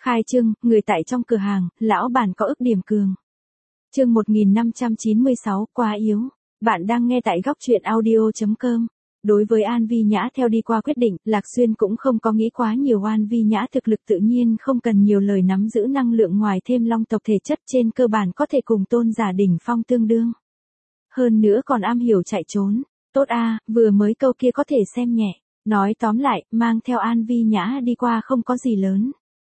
Khai trương, người tại trong cửa hàng, lão bản có ức điểm cường. Chương 1596, quá yếu. Bạn đang nghe tại góc truyện audio.com. Đối với An Vi Nhã theo đi qua quyết định, Lạc Xuyên cũng không có nghĩ quá nhiều. An Vi Nhã thực lực tự nhiên không cần nhiều lời, nắm giữ năng lượng ngoài thêm long tộc thể chất, trên cơ bản có thể cùng tôn giả đỉnh phong tương đương. Hơn nữa còn am hiểu chạy trốn. Tốt a, vừa mới câu kia có thể xem nhẹ. Nói tóm lại, mang theo An Vi Nhã đi qua không có gì lớn.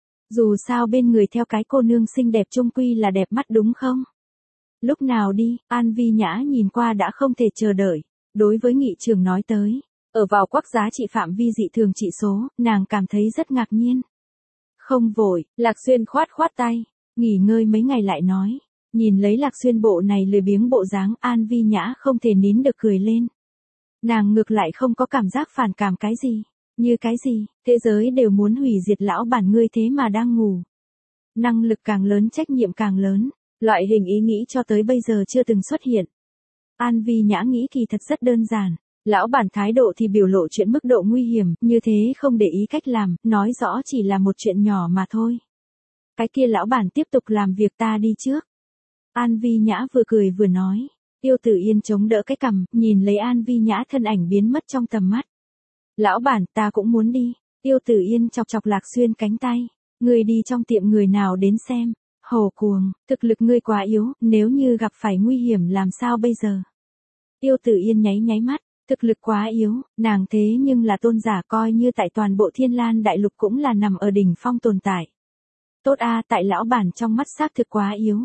Dù sao bên người theo cái cô nương xinh đẹp chung quy là đẹp mắt đúng không? Lúc nào đi, An Vi Nhã nhìn qua đã không thể chờ đợi. Đối với nghị trường nói tới, ở vào quắc giá trị phạm vi dị thường trị số, nàng cảm thấy rất ngạc nhiên. Không vội, Lạc Xuyên khoát khoát tay, nghỉ ngơi mấy ngày lại nói. Nhìn lấy Lạc Xuyên bộ này lười biếng bộ dáng, An Vi Nhã không thể nín được cười lên. Nàng ngược lại không có cảm giác phản cảm cái gì. Như cái gì, thế giới đều muốn hủy diệt lão bản ngươi thế mà đang ngủ. Năng lực càng lớn trách nhiệm càng lớn, loại hình ý nghĩ cho tới bây giờ chưa từng xuất hiện. An Vi Nhã nghĩ kỳ thật rất đơn giản, lão bản thái độ thì biểu lộ chuyện mức độ nguy hiểm, như thế không để ý cách làm, nói rõ chỉ là một chuyện nhỏ mà thôi. Cái kia lão bản tiếp tục làm việc, ta đi trước. An Vi Nhã vừa cười vừa nói, Tiêu Tử Yên chống đỡ cái cằm, nhìn lấy An Vi Nhã thân ảnh biến mất trong tầm mắt. Lão bản, ta cũng muốn đi. Tiêu Tử Yên chọc chọc Lạc Xuyên cánh tay. Ngươi đi trong tiệm người nào đến xem. Hồ cuồng, thực lực ngươi quá yếu, nếu như gặp phải nguy hiểm làm sao bây giờ? Tiêu Tử Yên nháy nháy mắt, thực lực quá yếu, nàng thế nhưng là tôn giả, coi như tại toàn bộ Thiên Lan đại lục cũng là nằm ở đỉnh phong tồn tại. Tốt a, tại lão bản trong mắt xác thực quá yếu.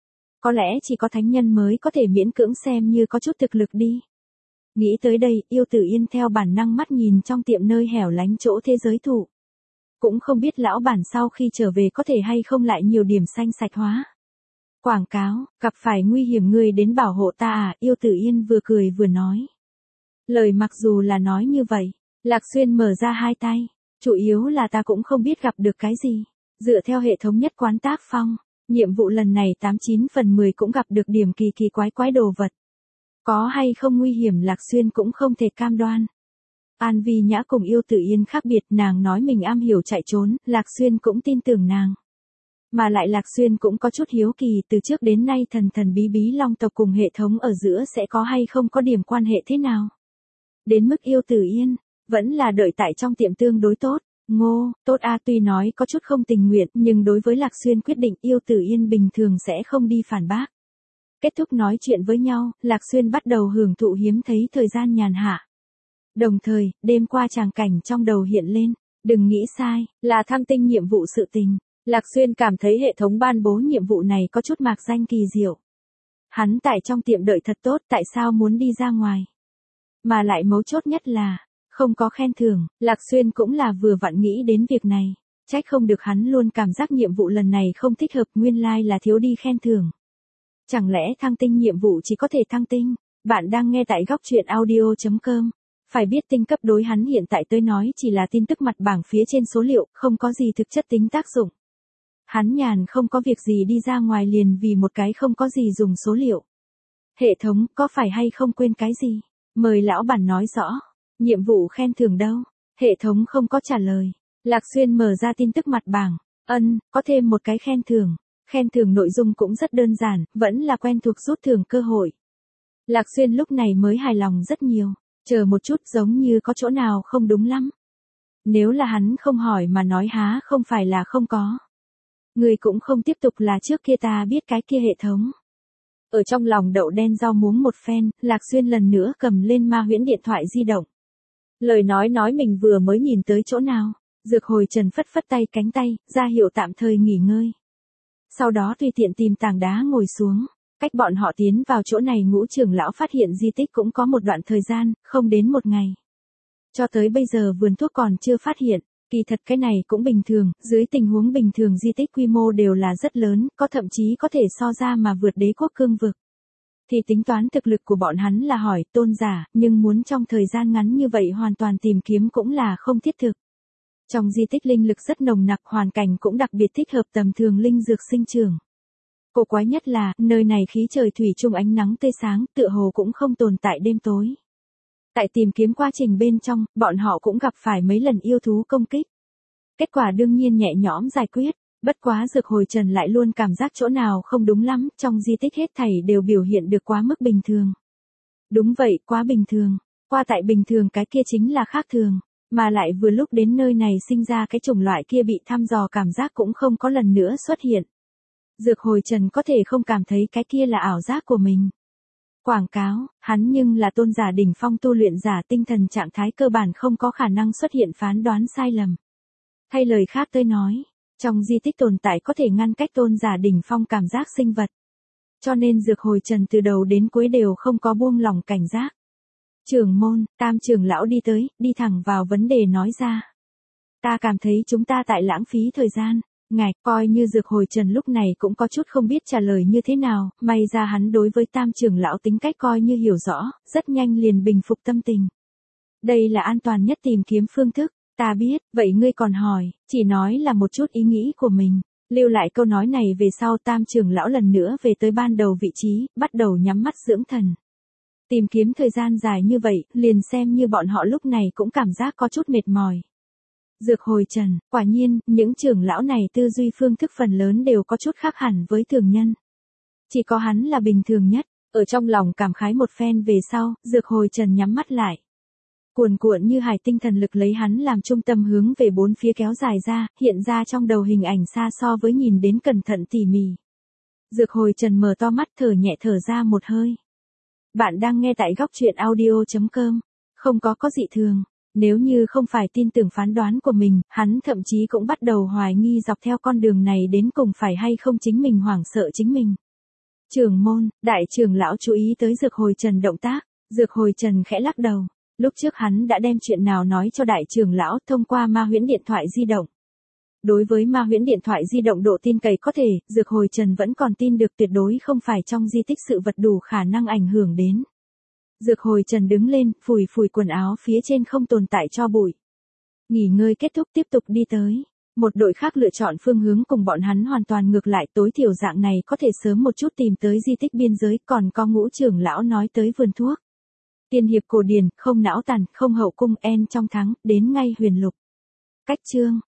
Có lẽ chỉ có thánh nhân mới có thể miễn cưỡng xem như có chút thực lực đi. Nghĩ tới đây, Tiêu Tử Yên theo bản năng mắt nhìn trong tiệm nơi hẻo lánh chỗ thế giới thụ. Cũng không biết lão bản sau khi trở về có thể hay không lại nhiều điểm xanh sạch hóa. Quảng cáo, gặp phải nguy hiểm ngươi đến bảo hộ ta à, Tiêu Tử Yên vừa cười vừa nói. Lời mặc dù là nói như vậy, Lạc Xuyên mở ra hai tay, chủ yếu là ta cũng không biết gặp được cái gì. Dựa theo hệ thống nhất quán tác phong, nhiệm vụ lần này 89 phần 10 cũng gặp được điểm kỳ kỳ quái quái đồ vật. Có hay không nguy hiểm Lạc Xuyên cũng không thể cam đoan. An Vi Nhã cùng Tiêu Tử Yên khác biệt, nàng nói mình am hiểu chạy trốn, Lạc Xuyên cũng tin tưởng nàng. Mà lại Lạc Xuyên cũng có chút hiếu kỳ, từ trước đến nay thần thần bí bí long tộc cùng hệ thống ở giữa sẽ có hay không có điểm quan hệ thế nào. Đến mức Tiêu Tử Yên, vẫn là đợi tại trong tiệm tương đối tốt. Ngô, tốt a, tuy nói có chút không tình nguyện, nhưng đối với Lạc Xuyên quyết định, Tiêu Tử Yên bình thường sẽ không đi phản bác. Kết thúc nói chuyện với nhau, Lạc Xuyên bắt đầu hưởng thụ hiếm thấy thời gian nhàn hạ. Đồng thời, đêm qua tràng cảnh trong đầu hiện lên, đừng nghĩ sai, là thăng tinh nhiệm vụ sự tình. Lạc Xuyên cảm thấy hệ thống ban bố nhiệm vụ này có chút mạc danh kỳ diệu. Hắn tại trong tiệm đợi thật tốt, tại sao muốn đi ra ngoài? Mà lại mấu chốt nhất là, không có khen thưởng, Lạc Xuyên cũng là vừa vặn nghĩ đến việc này. Trách không được hắn luôn cảm giác nhiệm vụ lần này không thích hợp, nguyên lai là thiếu đi khen thưởng. Chẳng lẽ thăng tinh nhiệm vụ chỉ có thể thăng tinh? Bạn đang nghe tại góc truyện audio.com. Phải biết tinh cấp đối hắn hiện tại tôi nói chỉ là tin tức mặt bảng phía trên số liệu, không có gì thực chất tính tác dụng. Hắn nhàn không có việc gì đi ra ngoài liền vì một cái không có gì dùng số liệu. Hệ thống, có phải hay không quên cái gì? Mời lão bản nói rõ. Nhiệm vụ khen thưởng đâu? Hệ thống không có trả lời. Lạc Xuyên mở ra tin tức mặt bảng. Có thêm một cái khen thưởng. Khen thưởng nội dung cũng rất đơn giản, vẫn là quen thuộc rút thưởng cơ hội. Lạc Xuyên lúc này mới hài lòng rất nhiều. Chờ một chút, giống như có chỗ nào không đúng lắm. Nếu là hắn không hỏi mà nói há không phải là không có. Người cũng không tiếp tục là trước kia ta biết cái kia hệ thống. Ở trong lòng đậu đen rau muống một phen, Lạc Xuyên lần nữa cầm lên ma huyễn điện thoại di động. Lời nói mình vừa mới nhìn tới chỗ nào. Dược Hồi Trần phất phất tay cánh tay, ra hiệu tạm thời nghỉ ngơi. Sau đó tùy tiện tìm tảng đá ngồi xuống. Cách bọn họ tiến vào chỗ này, Ngũ trưởng lão phát hiện di tích cũng có một đoạn thời gian, không đến một ngày. Cho tới bây giờ vườn thuốc còn chưa phát hiện, kỳ thật cái này cũng bình thường, dưới tình huống bình thường di tích quy mô đều là rất lớn, có thậm chí có thể so ra mà vượt đế quốc cương vực. Thì tính toán thực lực của bọn hắn là hỏi tôn giả, nhưng muốn trong thời gian ngắn như vậy hoàn toàn tìm kiếm cũng là không thiết thực. Trong di tích linh lực rất nồng nặc, hoàn cảnh cũng đặc biệt thích hợp tầm thường linh dược sinh trưởng. Cổ quái nhất là, nơi này khí trời thủy chung ánh nắng tươi sáng, tựa hồ cũng không tồn tại đêm tối. Tại tìm kiếm quá trình bên trong, bọn họ cũng gặp phải mấy lần yêu thú công kích. Kết quả đương nhiên nhẹ nhõm giải quyết, Bất quá Dược Hồi Trần lại luôn cảm giác chỗ nào không đúng lắm, trong di tích hết thảy đều biểu hiện được quá mức bình thường. Đúng vậy, quá bình thường. Qua tại bình thường cái kia chính là khác thường. Mà lại vừa lúc đến nơi này sinh ra cái chủng loại kia bị thăm dò cảm giác cũng không có lần nữa xuất hiện. Dược Hồi Trần có thể không cảm thấy cái kia là ảo giác của mình. Quảng cáo, hắn nhưng là tôn giả đỉnh phong tu luyện giả, tinh thần trạng thái cơ bản không có khả năng xuất hiện phán đoán sai lầm. Thay lời khác tới nói, trong di tích tồn tại có thể ngăn cách tôn giả đỉnh phong cảm giác sinh vật. Cho nên Dược Hồi Trần từ đầu đến cuối đều không có buông lỏng cảnh giác. Trưởng môn, Tam trưởng lão đi tới, đi thẳng vào vấn đề nói ra. Ta cảm thấy chúng ta tại lãng phí thời gian. Ngài, coi như Dược Hồi Trần lúc này cũng có chút không biết trả lời như thế nào, may ra hắn đối với Tam trưởng lão tính cách coi như hiểu rõ, rất nhanh liền bình phục tâm tình. Đây là an toàn nhất tìm kiếm phương thức, ta biết, vậy ngươi còn hỏi, chỉ nói là một chút ý nghĩ của mình. Lưu lại câu nói này về sau, Tam trưởng lão lần nữa về tới ban đầu vị trí, bắt đầu nhắm mắt dưỡng thần. Tìm kiếm thời gian dài như vậy, liền xem như bọn họ lúc này cũng cảm giác có chút mệt mỏi. Dược Hồi Trần, quả nhiên, những trưởng lão này tư duy phương thức phần lớn đều có chút khác hẳn với thường nhân. Chỉ có hắn là bình thường nhất, ở trong lòng cảm khái một phen về sau, Dược Hồi Trần nhắm mắt lại. Cuồn cuộn như hải tinh thần lực lấy hắn làm trung tâm hướng về bốn phía kéo dài ra, hiện ra trong đầu hình ảnh xa so với nhìn đến cẩn thận tỉ mỉ. Dược Hồi Trần mở to mắt thở nhẹ thở ra một hơi. Bạn đang nghe tại góc truyện audio.com, không có dị thường. Nếu như không phải tin tưởng phán đoán của mình, hắn thậm chí cũng bắt đầu hoài nghi dọc theo con đường này đến cùng phải hay không chính mình hoảng sợ chính mình. Trưởng môn, đại trưởng lão chú ý tới Dược Hồi Trần động tác, Dược Hồi Trần khẽ lắc đầu. Lúc trước hắn đã đem chuyện nào nói cho đại trưởng lão thông qua ma huyễn điện thoại di động. Đối với ma huyễn điện thoại di động độ tin cậy có thể, Dược Hồi Trần vẫn còn tin được tuyệt đối không phải trong di tích sự vật đủ khả năng ảnh hưởng đến. Dược Hồi Trần đứng lên, phủi quần áo phía trên không tồn tại tro bụi. Nghỉ ngơi kết thúc tiếp tục đi tới. Một đội khác lựa chọn phương hướng cùng bọn hắn hoàn toàn ngược lại, tối thiểu dạng này có thể sớm một chút tìm tới di tích biên giới, còn có Ngũ trưởng lão nói tới vườn thuốc. Tiên hiệp cổ điển, không não tàn, không hậu cung, en trong thắng, đến ngay huyền lục. Cách chương.